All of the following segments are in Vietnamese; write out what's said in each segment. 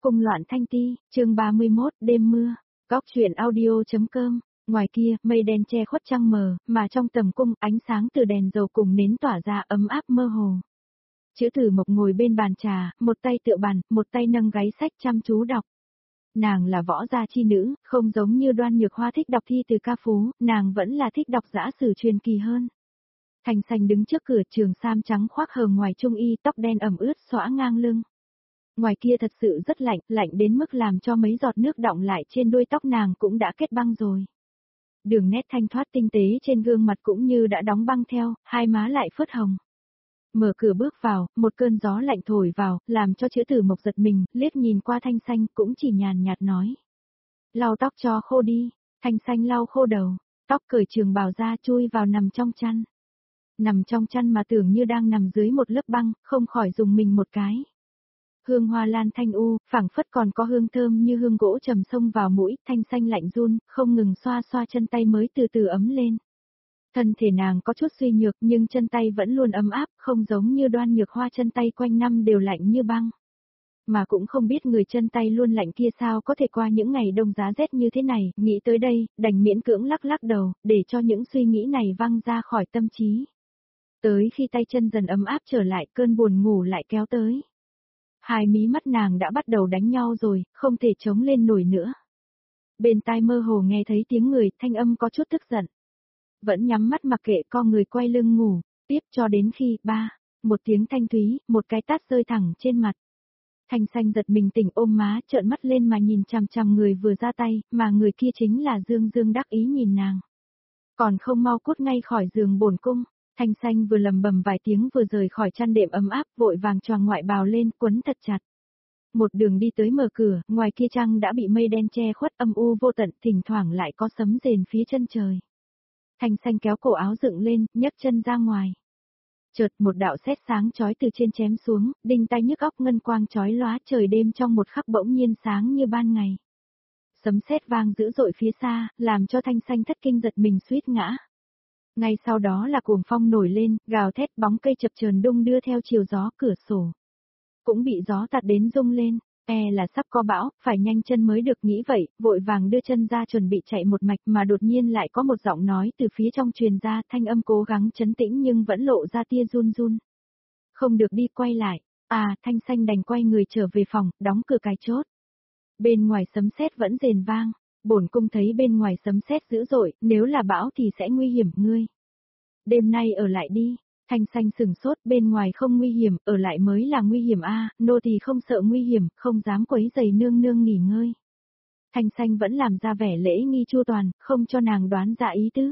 Cung loạn thanh ti, chương 31, đêm mưa. Góc truyện audio.com. Ngoài kia, mây đen che khuất trăng mờ, mà trong tầm cung, ánh sáng từ đèn dầu cùng nến tỏa ra ấm áp mơ hồ. Chữ Tử Mộc ngồi bên bàn trà, một tay tựa bàn, một tay nâng gáy sách chăm chú đọc. Nàng là võ gia chi nữ, không giống như Đoan Nhược Hoa thích đọc thi từ ca phú, nàng vẫn là thích đọc dã sử truyền kỳ hơn. Thanh Xanh đứng trước cửa, trường sam trắng khoác hờ ngoài trung y, tóc đen ẩm ướt xõa ngang lưng. Ngoài kia thật sự rất lạnh, lạnh đến mức làm cho mấy giọt nước đọng lại trên đuôi tóc nàng cũng đã kết băng rồi. Đường nét thanh thoát tinh tế trên gương mặt cũng như đã đóng băng theo, hai má lại phớt hồng. Mở cửa bước vào, một cơn gió lạnh thổi vào, làm cho Chữ Tử Mộc giật mình, liếc nhìn qua Thanh Xanh cũng chỉ nhàn nhạt nói. Lau tóc cho khô đi. Thanh Xanh lau khô đầu, tóc cởi trường bào ra chui vào nằm trong chăn. Nằm trong chăn mà tưởng như đang nằm dưới một lớp băng, không khỏi dùng mình một cái. Hương hoa lan thanh u, phảng phất còn có hương thơm như hương gỗ trầm xông vào mũi, Thanh Xanh lạnh run, không ngừng xoa xoa chân tay mới từ từ ấm lên. Thân thể nàng có chút suy nhược nhưng chân tay vẫn luôn ấm áp, không giống như Đoan Nhược Hoa chân tay quanh năm đều lạnh như băng. Mà cũng không biết người chân tay luôn lạnh kia sao có thể qua những ngày đông giá rét như thế này, nghĩ tới đây, đành miễn cưỡng lắc lắc đầu, để cho những suy nghĩ này văng ra khỏi tâm trí. Tới khi tay chân dần ấm áp trở lại, cơn buồn ngủ lại kéo tới. Hai mí mắt nàng đã bắt đầu đánh nhau rồi, không thể chống lên nổi nữa. Bên tai mơ hồ nghe thấy tiếng người, thanh âm có chút tức giận. Vẫn nhắm mắt mặc kệ con người quay lưng ngủ, tiếp cho đến khi, một tiếng thanh thúy, một cái tát rơi thẳng trên mặt. Thanh Xanh giật mình tỉnh ôm má, trợn mắt lên mà nhìn chằm chằm người vừa ra tay, mà người kia chính là Dương Dương đắc ý nhìn nàng. Còn không mau cút ngay khỏi giường bổn cung. Thanh Xanh vừa lầm bầm vài tiếng vừa rời khỏi chăn đệm ấm áp, vội vàng choàng ngoại bào lên, quấn thật chặt. Một đường đi tới mở cửa, ngoài kia trăng đã bị mây đen che khuất âm u vô tận, thỉnh thoảng lại có sấm rền phía chân trời. Thanh Xanh kéo cổ áo dựng lên, nhấc chân ra ngoài. Chợt một đạo sét sáng chói từ trên chém xuống, đinh tai nhức óc ngân quang chói lóa, trời đêm trong một khắc bỗng nhiên sáng như ban ngày. Sấm sét vang dữ dội phía xa, làm cho Thanh Xanh thất kinh giật mình suýt ngã. Ngay sau đó là cuồng phong nổi lên, gào thét, bóng cây chập chờn đung đưa theo chiều gió, cửa sổ cũng bị gió tạt đến rung lên, là sắp có bão, phải nhanh chân mới được, nghĩ vậy, vội vàng đưa chân ra chuẩn bị chạy một mạch, mà đột nhiên lại có một giọng nói từ phía trong truyền ra, thanh âm cố gắng trấn tĩnh nhưng vẫn lộ ra tia run run. Không được đi, quay lại. Thanh Xanh đành quay người trở về phòng, đóng cửa cài chốt. Bên ngoài sấm sét vẫn rền vang. Bổn cung thấy bên ngoài sấm sét dữ dội, nếu là bão thì sẽ nguy hiểm, ngươi. Đêm nay ở lại đi. Thanh Xanh sừng sốt, bên ngoài không nguy hiểm, ở lại mới là nguy hiểm nô tỳ không sợ nguy hiểm, không dám quấy rầy nương nương nghỉ ngơi. Thanh Xanh vẫn làm ra vẻ lễ nghi chu toàn, không cho nàng đoán ra ý tứ.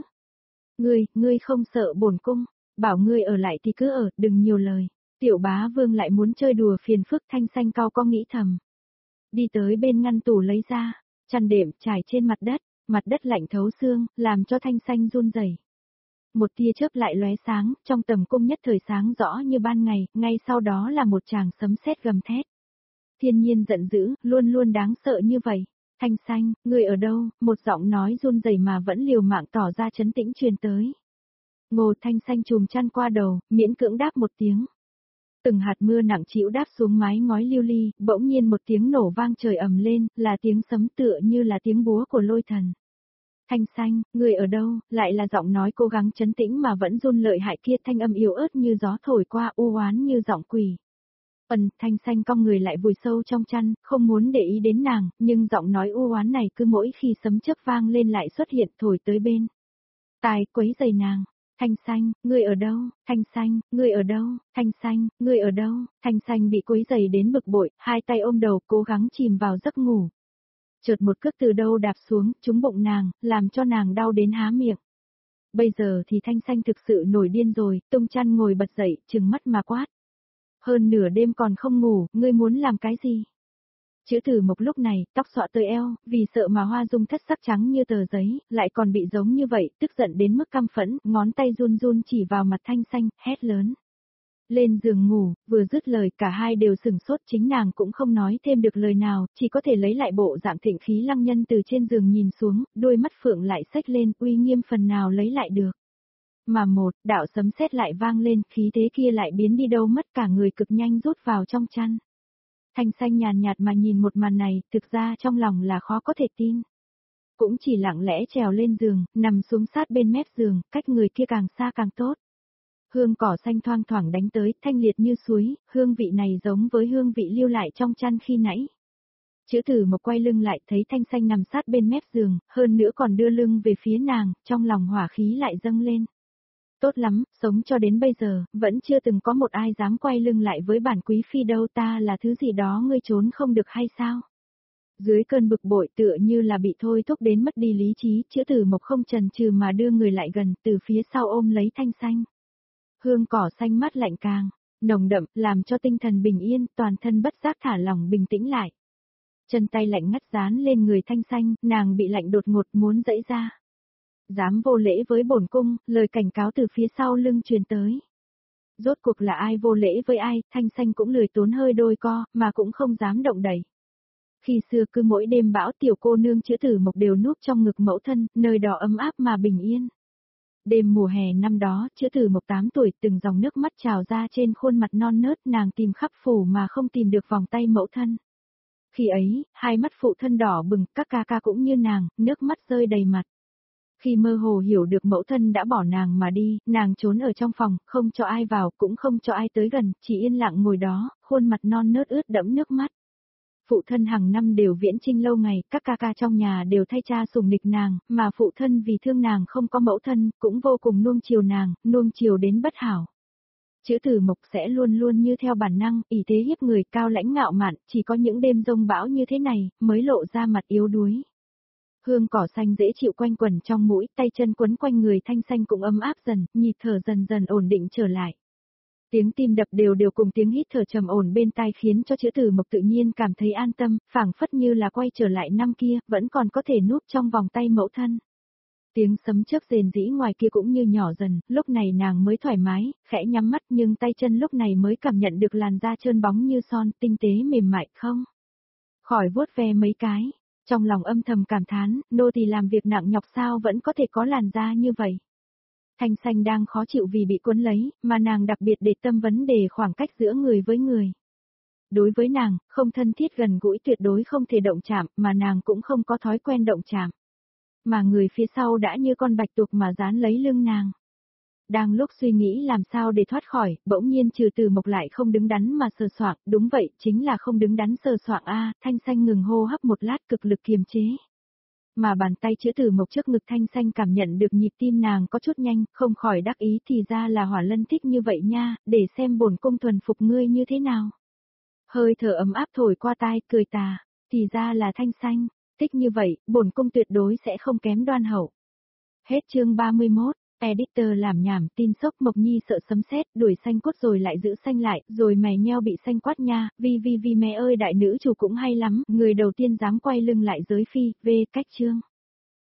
Ngươi không sợ bổn cung, bảo ngươi ở lại thì cứ ở, đừng nhiều lời. Tiểu bá vương lại muốn chơi đùa phiền phức, Thanh Xanh cau có nghĩ thầm. Đi tới bên ngăn tủ lấy ra. Chăn đệm trải trên mặt đất lạnh thấu xương, làm cho Thanh Xanh run rẩy. Một tia chớp lại lóe sáng, trong tầm cung nhất thời sáng rõ như ban ngày, ngay sau đó là một tràng sấm sét gầm thét. Thiên nhiên giận dữ, luôn luôn đáng sợ như vậy. Thanh Xanh, ngươi ở đâu? Một giọng nói run rẩy mà vẫn liều mạng tỏ ra trấn tĩnh truyền tới. Ngô Thanh Xanh chùm chăn qua đầu, miễn cưỡng đáp một tiếng. Từng hạt mưa nặng trĩu đáp xuống mái ngói lưu ly, bỗng nhiên một tiếng nổ vang trời ầm lên, là tiếng sấm tựa như là tiếng búa của lôi thần. Thanh Xanh, người ở đâu? Lại là giọng nói cố gắng trấn tĩnh mà vẫn run lợi hại kia, thanh âm yếu ớt như gió thổi qua, u oán như giọng quỷ. Thanh Xanh cong người lại vùi sâu trong chăn, không muốn để ý đến nàng, nhưng giọng nói u oán này cứ mỗi khi sấm chớp vang lên lại xuất hiện thổi tới bên tai, quấy rầy nàng. Thanh Xanh, ngươi ở đâu? Thanh Xanh, ngươi ở đâu? Thanh Xanh, ngươi ở đâu? Thanh Xanh bị quấy rầy đến bực bội, hai tay ôm đầu cố gắng chìm vào giấc ngủ. Chợt một cước từ đâu đạp xuống, trúng bụng nàng, làm cho nàng đau đến há miệng. Bây giờ thì Thanh Xanh thực sự nổi điên rồi, tung chăn ngồi bật dậy, trừng mắt mà quát. Hơn nửa đêm còn không ngủ, ngươi muốn làm cái gì? Chữ Tử Mộc lúc này, tóc xõa tới eo, vì sợ mà hoa dung thất sắc trắng như tờ giấy, lại còn bị giống như vậy, tức giận đến mức căm phẫn, ngón tay run run chỉ vào mặt Thanh Xanh, hét lớn. Lên giường ngủ, vừa dứt lời cả hai đều sửng sốt, chính nàng cũng không nói thêm được lời nào, chỉ có thể lấy lại bộ dạng thịnh khí lăng nhân từ trên giường nhìn xuống, đôi mắt phượng lại xếch lên, uy nghiêm phần nào lấy lại được. Mà một, đạo sấm sét lại vang lên, khí thế kia lại biến đi đâu mất, cả người cực nhanh rút vào trong chăn. Thanh Xanh nhàn nhạt mà nhìn một màn này, thực ra trong lòng là khó có thể tin. Cũng chỉ lặng lẽ trèo lên giường, nằm xuống sát bên mép giường, cách người kia càng xa càng tốt. Hương cỏ xanh thoang thoảng đánh tới, thanh liệt như suối, hương vị này giống với hương vị lưu lại trong chăn khi nãy. Chữ Tử Mộc quay lưng lại thấy Thanh Xanh nằm sát bên mép giường, hơn nữa còn đưa lưng về phía nàng, trong lòng hỏa khí lại dâng lên. Tốt lắm, sống cho đến bây giờ, vẫn chưa từng có một ai dám quay lưng lại với bản quý phi đâu, ta là thứ gì đó ngươi trốn không được hay sao? Dưới cơn bực bội tựa như là bị thôi thúc đến mất đi lý trí, Chữ Tử Mộc không chần chừ mà đưa người lại gần, từ phía sau ôm lấy Thanh Xanh. Hương cỏ xanh mát lạnh càng nồng đậm, làm cho tinh thần bình yên, toàn thân bất giác thả lỏng bình tĩnh lại. Chân tay lạnh ngắt dán lên người Thanh Xanh, nàng bị lạnh đột ngột muốn giãy ra. Dám vô lễ với bổn cung, lời cảnh cáo từ phía sau lưng truyền tới. Rốt cuộc là ai vô lễ với ai, Thanh Xanh cũng lười tốn hơi đôi co, mà cũng không dám động đẩy. Khi xưa cứ mỗi đêm bão tiểu cô nương Chữ Tử Mộc đều núp trong ngực mẫu thân, nơi đó ấm áp mà bình yên. Đêm mùa hè năm đó, Chữ Tử Mộc 8 tuổi, từng dòng nước mắt trào ra trên khuôn mặt non nớt, nàng tìm khắp phủ mà không tìm được vòng tay mẫu thân. Khi ấy, hai mắt phụ thân đỏ bừng, các ca ca cũng như nàng, nước mắt rơi đầy mặt. Khi mơ hồ hiểu được mẫu thân đã bỏ nàng mà đi, nàng trốn ở trong phòng, không cho ai vào, cũng không cho ai tới gần, chỉ yên lặng ngồi đó, khuôn mặt non nớt ướt đẫm nước mắt. Phụ thân hàng năm đều viễn chinh lâu ngày, các ca ca trong nhà đều thay cha sủng nịch nàng, mà phụ thân vì thương nàng không có mẫu thân, cũng vô cùng nuông chiều nàng, nuông chiều đến bất hảo. Chữ Tử Mộc sẽ luôn luôn như theo bản năng, ỷ thế hiếp người, cao lãnh ngạo mạn, chỉ có những đêm giông bão như thế này, mới lộ ra mặt yếu đuối. Hương cỏ xanh dễ chịu quanh quẩn trong mũi, tay chân quấn quanh người Thanh Xanh cũng ấm áp dần, nhịp thở dần dần ổn định trở lại. Tiếng tim đập đều đều cùng tiếng hít thở trầm ổn bên tai khiến cho Chữ Tử Mộc tự nhiên cảm thấy an tâm, phảng phất như là quay trở lại năm kia, vẫn còn có thể núp trong vòng tay mẫu thân. Tiếng sấm chớp rền rĩ ngoài kia cũng như nhỏ dần, lúc này nàng mới thoải mái, khẽ nhắm mắt nhưng tay chân lúc này mới cảm nhận được làn da trơn bóng như son, tinh tế mềm mại không. Khỏi vuốt ve mấy cái, trong lòng âm thầm cảm thán, nô tỳ làm việc nặng nhọc sao vẫn có thể có làn da như vậy. Thanh Xanh đang khó chịu vì bị cuốn lấy, mà nàng đặc biệt để tâm vấn đề khoảng cách giữa người với người. Đối với nàng, không thân thiết gần gũi tuyệt đối không thể động chạm, mà nàng cũng không có thói quen động chạm. Mà người phía sau đã như con bạch tuộc mà dán lấy lưng nàng. Đang lúc suy nghĩ làm sao để thoát khỏi, bỗng nhiên Trừ Tử Mộc lại không đứng đắn mà sờ soạng, đúng vậy, chính là không đứng đắn sờ soạng a. Thanh Xanh ngừng hô hấp một lát cực lực kiềm chế. Mà bàn tay Chữ Tử Mộc trước ngực Thanh Xanh cảm nhận được nhịp tim nàng có chút nhanh, không khỏi đắc ý thì ra là Hỏa Lân thích như vậy nha, để xem bổn cung thuần phục ngươi như thế nào. Hơi thở ấm áp thổi qua tai, cười tà, thì ra là Thanh Xanh, thích như vậy, bổn cung tuyệt đối sẽ không kém Đoan Hậu. Hết chương 31. Editor làm nhảm, tin sốc Mộc Nhi sợ sấm sét, đuổi xanh cốt rồi lại giữ xanh lại, rồi mày nheo bị xanh quát nha, vi mẹ ơi đại nữ chủ cũng hay lắm, người đầu tiên dám quay lưng lại giới phi, cách chương.